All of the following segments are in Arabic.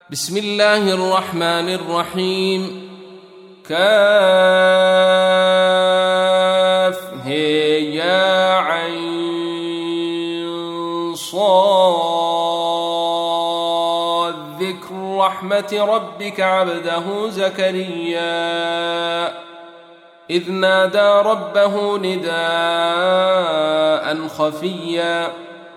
بسم الله الرحمن الرحيم. كاف يا عين صاد ذكر رحمة ربك عبده زكريا إذ نادى ربه نداء خفيا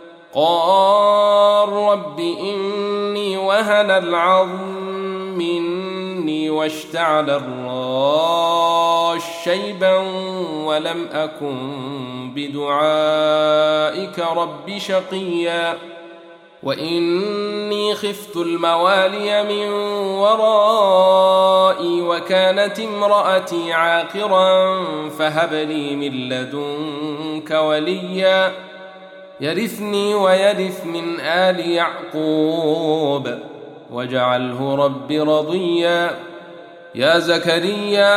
قال رب إني وهن العظم مني واشتعل الراس شيبا ولم أكن بدعائك رب شقيا وإني خفت الموالي من ورائي وكانت امرأتي عاقرا فهب لي من لدنك وليا يرثني ويرث من آل يعقوب واجعله رب رضيا يا زكريا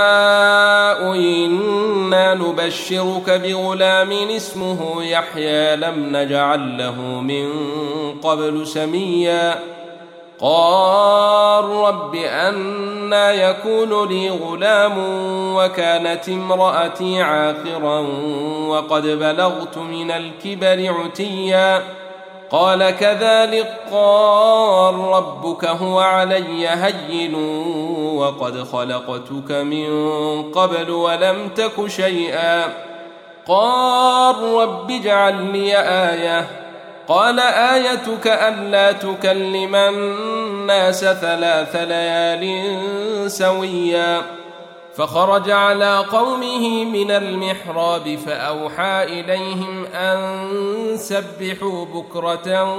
إنا نبشرك بغلام اسمه يحيى لم نجعل له من قبل سميا قال رب أنى يكون لي غلام وكانت امرأتي عاقرا وقد بلغت من الكبر عتيا قال كذلك قال ربك هو علي هين وقد خلقتك من قبل ولم تك شيئا قال رب اجعل لي آية قال آيتك ألا تكلم الناس 3 ليال سويا فخرج على قومه من المحراب فأوحى إليهم أن سبحوا بكرة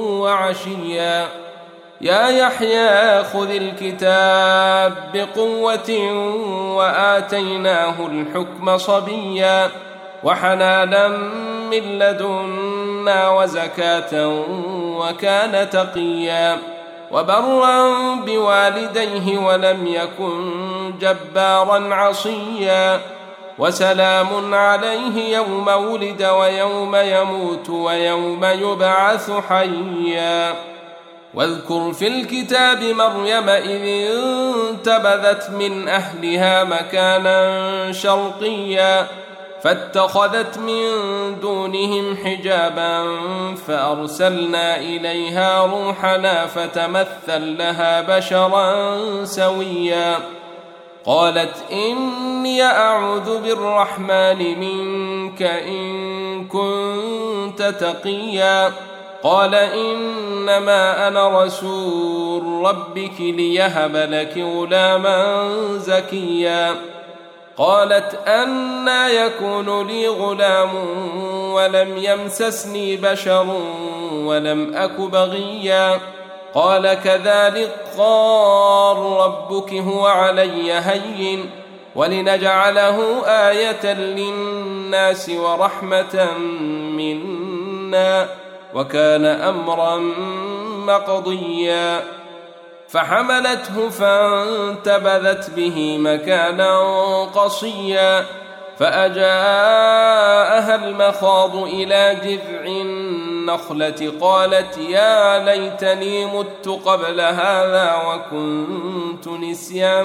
وعشيا يا يحيى خذ الكتاب بقوة وآتيناه الحكم صبيا وحنانا من لدنا وزكاة وكان تقيا وبرا بوالديه ولم يكن جبارا عصيا وسلام عليه يوم ولد ويوم يموت ويوم يبعث حيا واذكر في الكتاب مريم إذ انتبذت من أهلها مكانا شرقيا فاتخذت من دونهم حجابا فأرسلنا إليها روحنا فتمثل لها بشرا سويا قالت إني أعوذ بالرحمن منك إن كنت تقيا قال إنما أنا رسول ربك ليهب لك غلاما زكيا قالت أنى يكون لي غلام ولم يمسسني بشر ولم أك بغيا قال كذلك قال ربك هو علي هين ولنجعله آية للناس ورحمة منا وكان أمرا مقضيا فحملته فانتبذت به مكانا قصيا فأجاءها المخاض إلى جذع النخلة قالت يا ليتني مت قبل هذا وكنت نسيا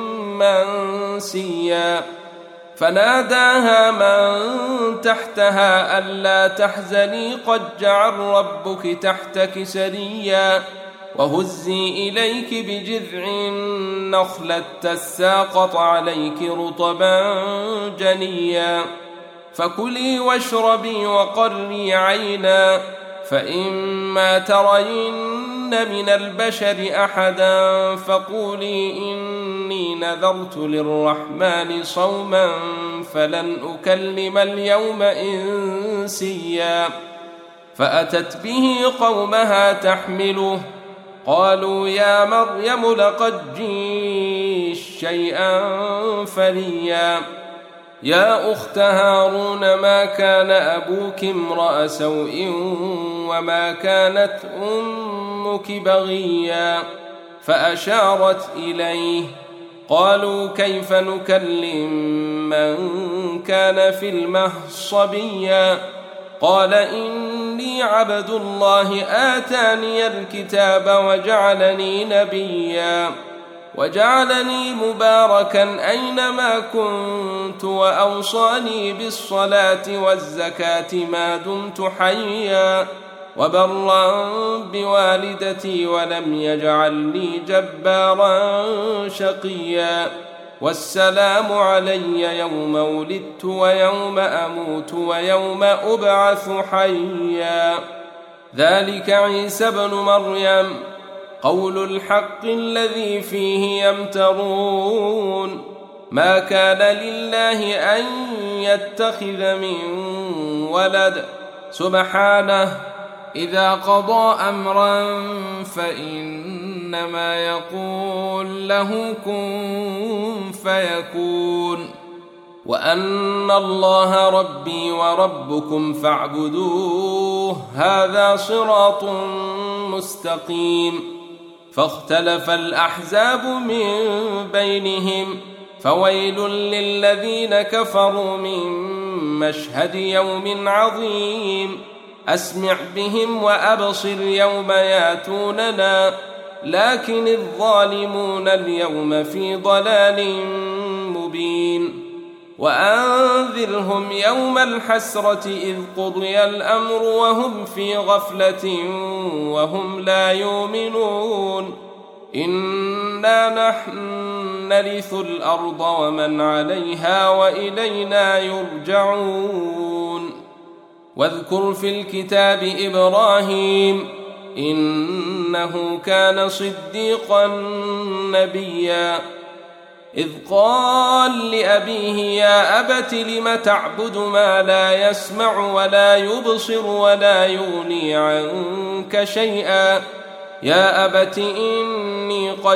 منسيا فناداها من تحتها ألا تحزني قد جعل ربك تحتك سريا وهزي إليك بجذع النخلة تساقط عليك رطبا جنيا فكلي واشربي وقري عينا فإما ترين من البشر أحدا فقولي إني نذرت للرحمن صوما فلن أكلم اليوم إنسيا فأتت به قومها تحمله قالوا يا مريم لقد جئت شيئا فريا يا أخت هارون ما كان أبوك امرأ سوء وما كانت أمك بغيا فأشارت إليه قالوا كيف نكلم من كان في المهد صبيا قال إن إني عبد الله آتاني الكتاب وجعلني نبيا وجعلني مباركا أينما كنت وأوصاني بالصلاة والزكاة ما دمت حيا وبرا بوالدتي ولم يجعلني جبارا شقيا والسلام علي يوم ولدت ويوم أموت ويوم أبعث حيا ذلك عيسى بن مريم قول الحق الذي فيه يمترون ما كان لله أن يتخذ من ولد سبحانه إذا قضى أمرا فإنما يقول له كن فيكون وأن الله ربي وربكم فاعبدوه هذا صراط مستقيم فاختلف الأحزاب من بينهم فويل للذين كفروا من مشهد يوم عظيم أسمع بهم وأبصر يوم ياتوننا لكن الظالمون اليوم في ضلال مبين وأنذرهم يوم الحسرة إذ قضي الأمر وهم في غفلة وهم لا يؤمنون إنا نحن نرث الأرض ومن عليها وإلينا يرجعون واذكر في الكتاب إبراهيم إنه كان صديقا نبيا إذ قال لأبيه يا أبت لم تعبد ما لا يسمع ولا يبصر ولا يغني عنك شيئا يا أبت إني قد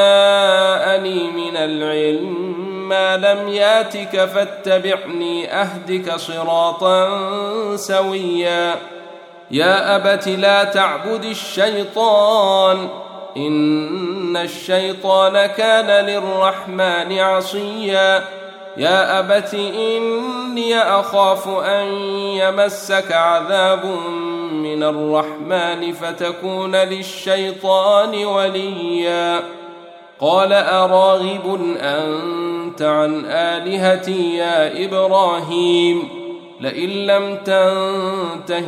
جاءني من العلم ما لم ياتك فاتبعني أهدك صراطا سويا يا أبت لا تعبد الشيطان إن الشيطان كان للرحمن عصيا يا أبت إني أخاف أن يمسك عذاب من الرحمن فتكون للشيطان وليا قال أراغب أنت عن آلهتي يا إبراهيم لئن لم تنته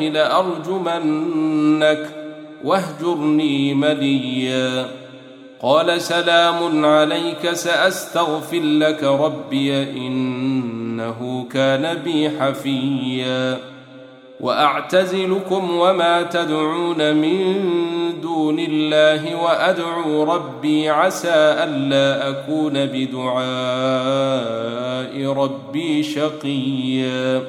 لأرجمنك واهجرني مليا قال سلام عليك سأستغفر لك ربي إنه كان بي حفيا وأعتزلكم وما تدعون من دون الله وأدعو ربي عسى ألا أكون بدعاء ربي شقيا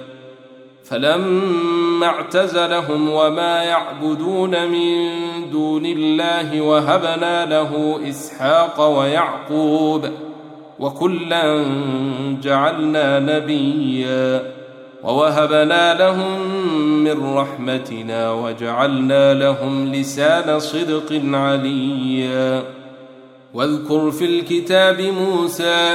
فلما اعتزلهم وما يعبدون من دون الله وهبنا له إسحاق ويعقوب وكلا جعلنا نبيا ووهبنا لهم من رحمتنا وجعلنا لهم لسان صدق عليا واذكر في الكتاب موسى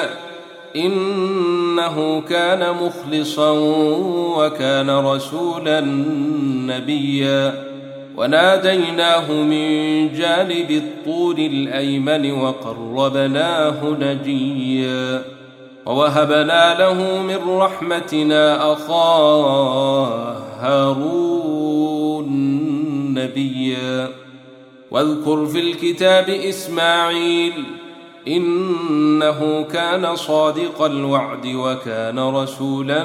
إنه كان مخلصا وكان رسولا نبيا وناديناه من جانب الطور الأيمن وقربناه نجيا ووهبنا له من رحمتنا أخاه هارون نبيا واذكر في الكتاب إسماعيل إنه كان صادق الوعد وكان رسولا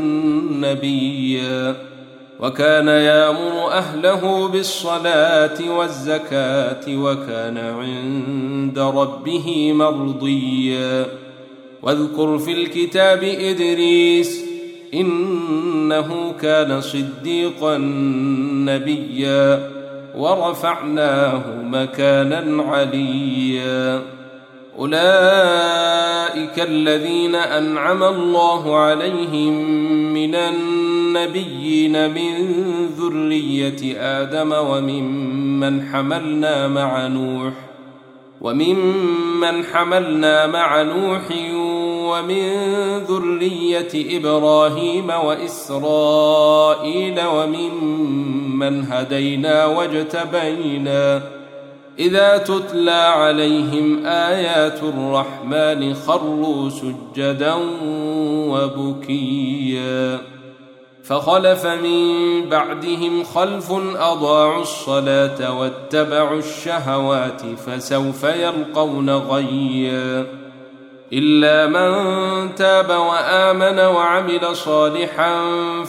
نبيا وكان يأمر أهله بالصلاة والزكاة وكان عند ربه مرضيا واذكر في الكتاب إدريس إنه كان صديقا نبيا ورفعناه مكانا عليا أولئك الذين أنعم الله عليهم من النبيين من ذرية آدم وممن حملنا مع نوح ومن ذرية إبراهيم وإسرائيل وممن هدينا واجتبينا إذا تتلى عليهم آيات الرحمن خروا سجدا وبكيا فخلف من بعدهم خلف أضاعوا الصلاة واتبعوا الشهوات فسوف يلقون غيا إلا من تاب وآمن وعمل صالحا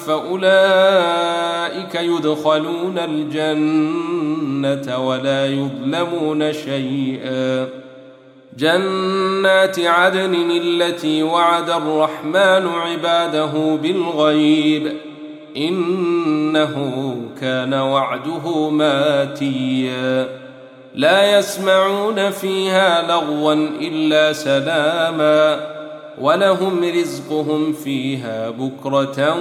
فأولئك يدخلون الجنة ولا يظلمون شيئا جنات عدن التي وعد الرحمن عباده بالغيب إنه كان وعده ماتيا لا يسمعون فيها لغوا إلا سلاما ولهم رزقهم فيها بكرة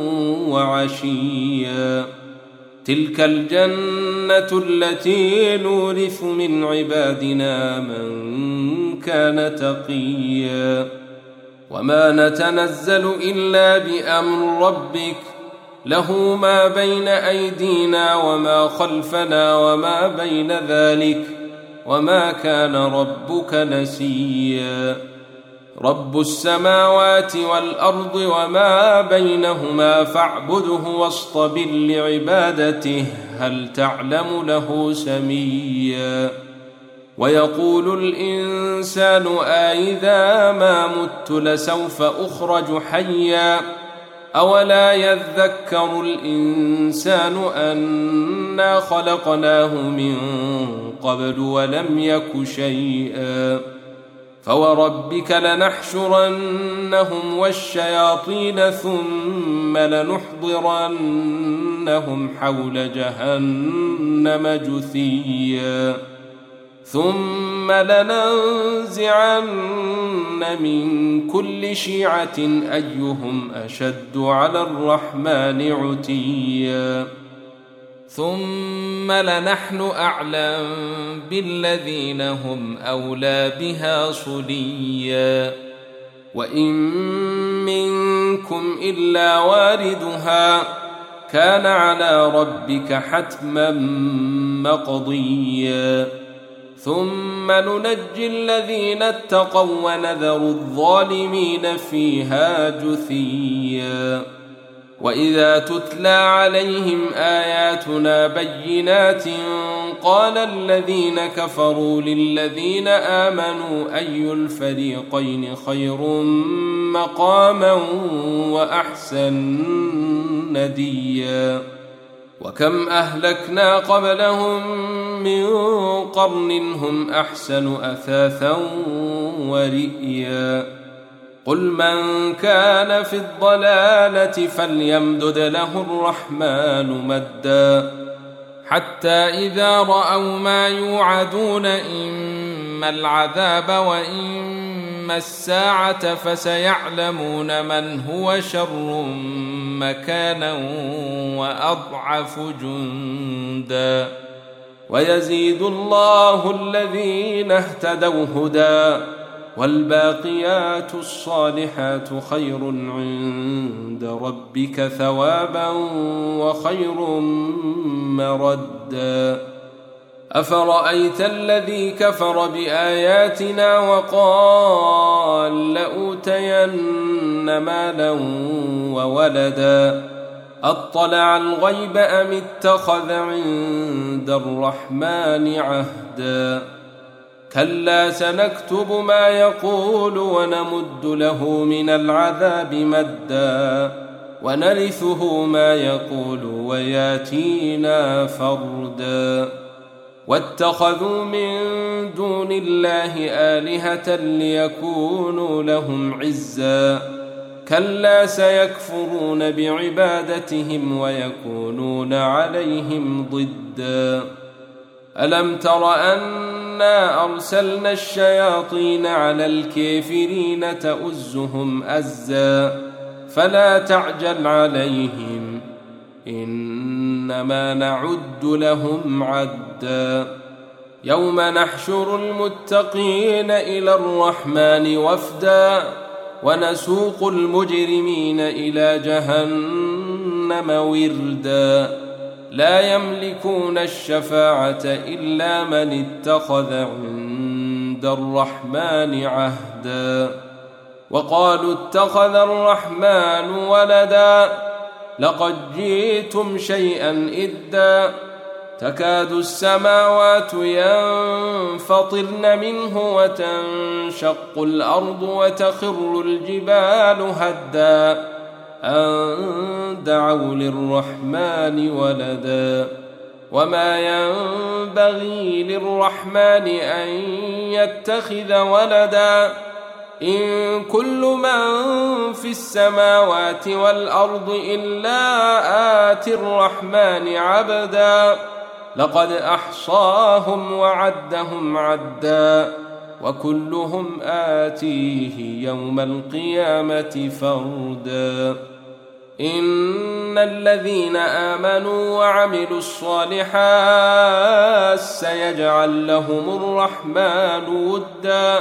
وعشيا تلك الجنة التي نورث من عبادنا من كان تقيا وما نتنزل إلا بأمر ربك له ما بين أيدينا وما خلفنا وما بين ذلك وما كان ربك نسيا رب السماوات والأرض وما بينهما فاعبده واصطبر لعبادته هل تعلم له سميا ويقول الإنسان أإذا ما مت لسوف أخرج حيا أولا يذكر الإنسان أنا خلقناه من قبل ولم يك شيئا فوربك لنحشرنهم والشياطين ثم لنحضرنهم حول جهنم جثيا ثم لننزعن من كل شيعة أيهم أشد على الرحمن عتيا ثم لنحن أعلم بالذين هم أولى بها صليا وإن منكم إلا واردها كان على ربك حتما مقضيا ثم ننجي الذين اتقوا ونذر الظالمين فيها جثيا وإذا تتلى عليهم آياتنا بينات قال الذين كفروا للذين آمنوا أي الفريقين خير مقاما وأحسن نديا وكم أهلكنا قبلهم من قرن هم أحسن أثاثا ورئيا قل من كان في الضلالة فليمدد له الرحمن مدا حتى إذا رأوا ما يوعدون إما العذاب وإما الساعة فسيعلمون من هو شر مكانا وأضعف جندا ويزيد الله الذين اهتدوا هدى والباقيات الصالحات خير عند ربك ثوابا وخير مردا أفرأيت الذي كفر بآياتنا وقال لأوتين مالا وولدا أطلع الغيب أم اتخذ عند الرحمن عهدا كلا سنكتب ما يقول ونمد له من العذاب مدا ونرثه ما يقول وياتينا فردا واتخذوا من دون الله آلهة ليكونوا لهم عزا كلا سيكفرون بعبادتهم ويكونون عليهم ضدا ألم تر أنا أرسلنا الشياطين على الكافرين تؤزهم أزا فلا تعجل عليهم إنما نعد لهم عدا يوم نحشر المتقين إلى الرحمن وفدا ونسوق المجرمين إلى جهنم وردا لا يملكون الشفاعة إلا من اتخذ عند الرحمن عهدا وقالوا اتخذ الرحمن ولدا لقد جئتم شيئا إدا تكاد السماوات ينفطرن منه وتنشق الأرض وتخر الجبال هدا أن دعوا للرحمن ولدا وما ينبغي للرحمن أن يتخذ ولدا إن كل من في السماوات والأرض إلا آتي الرحمن عبدا لقد أحصاهم وعدهم عدا وكلهم آتيه يوم القيامة فردا إن الذين آمنوا وعملوا الصالحات سيجعل لهم الرحمن ودا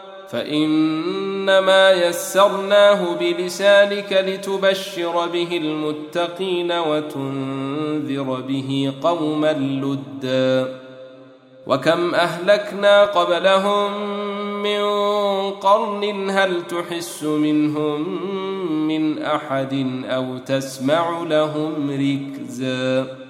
فإنما يسرناه بلسانك لتبشر به المتقين وتنذر به قوما لدا وكم أهلكنا قبلهم من قرن هل تحس منهم من أحد أو تسمع لهم ركزا